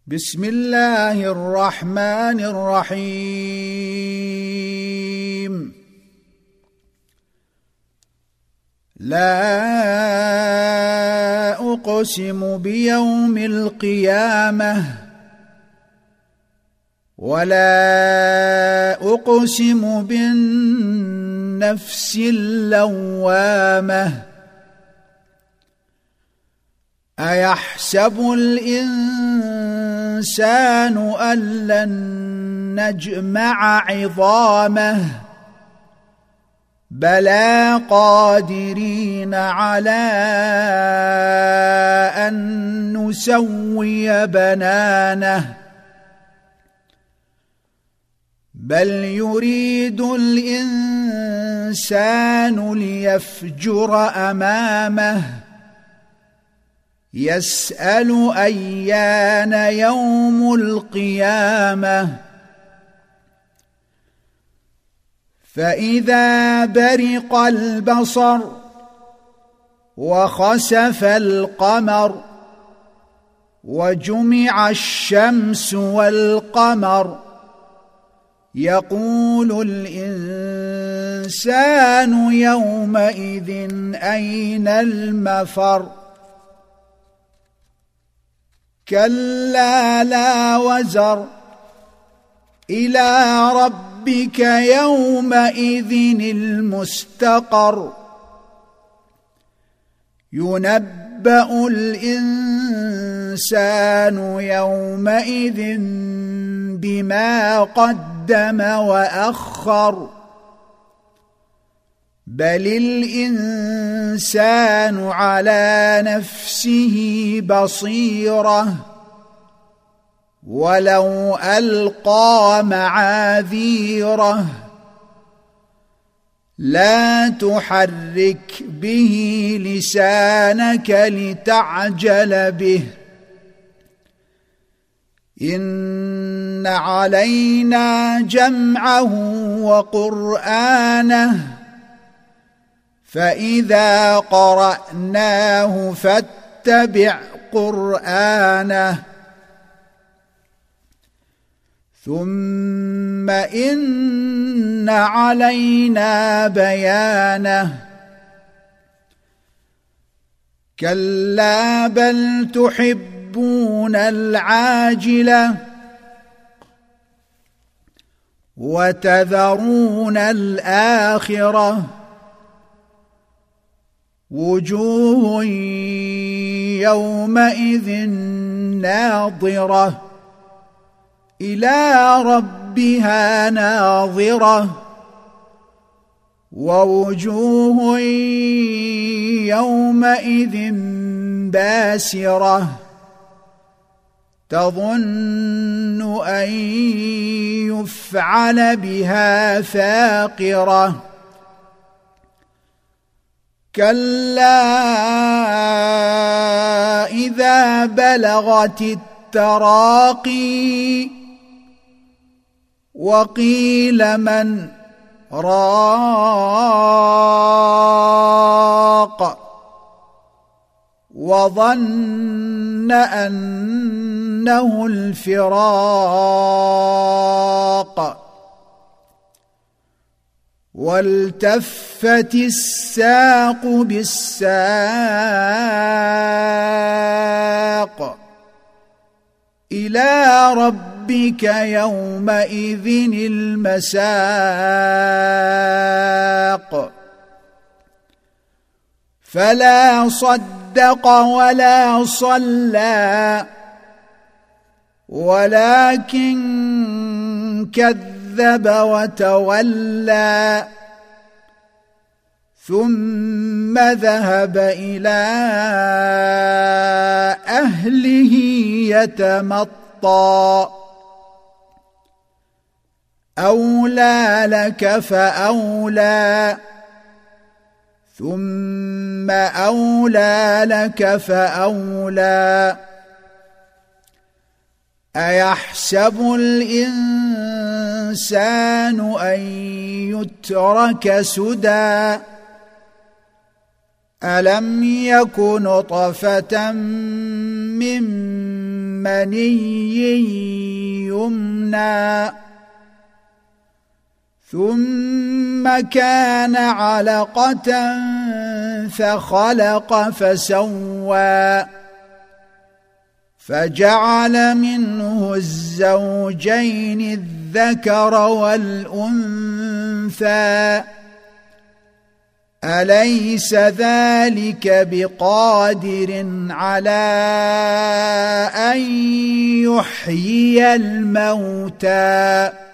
بسم الله الرحمن الرحيم. لا أقسم بيوم القيامة ولا أقسم بالنفس اللوامة. أيحسب الإنسان أن لن نجمع عظامه بلى قادرين على أن نسوي بنانه بل يريد الإنسان ليفجر أمامه يسأل أيان يوم القيامة. فإذا برق البصر وخسف القمر وجمع الشمس والقمر يقول الإنسان يومئذ أين المفر. كلا لا وزر إلى ربك يومئذ المستقر. ينبأ الإنسان يومئذ بما قدم وأخر بل الإنسان على نفسه بصيرة ولو ألقى معاذيره. لا تحرك به لسانك لتعجل به إن علينا جمعه وقرآنه فإذا قرأناه فاتبع قرآنه ثم إن علينا بيانه. كلا بل تحبون العاجلة وتذرون الآخرة وجوه يومئذ ناظرة إلى ربها ناظرة ووجوه يومئذ باسرة تظن أن يفعل بها فاقرة. كلا إذا بلغت التراقي وقيل من راق وظن أنه الفراق والتفت الساق بالساق إلى ربك يومئذ المساق. فلا صدق ولا صلى ولكن كذب وتولى ثم ذهب إلى أهله يتمطى. أولى لك فأولى ثم أولى لك فأولى. أيحسب الإنسان أن يترك سدى ألم يك نطفة من مني يمنى ثم كان علقة فخلق فسوى فجعل منه الزوجين الذكر والأنثى أليس ذلك بقادر على أن يحيي الموتى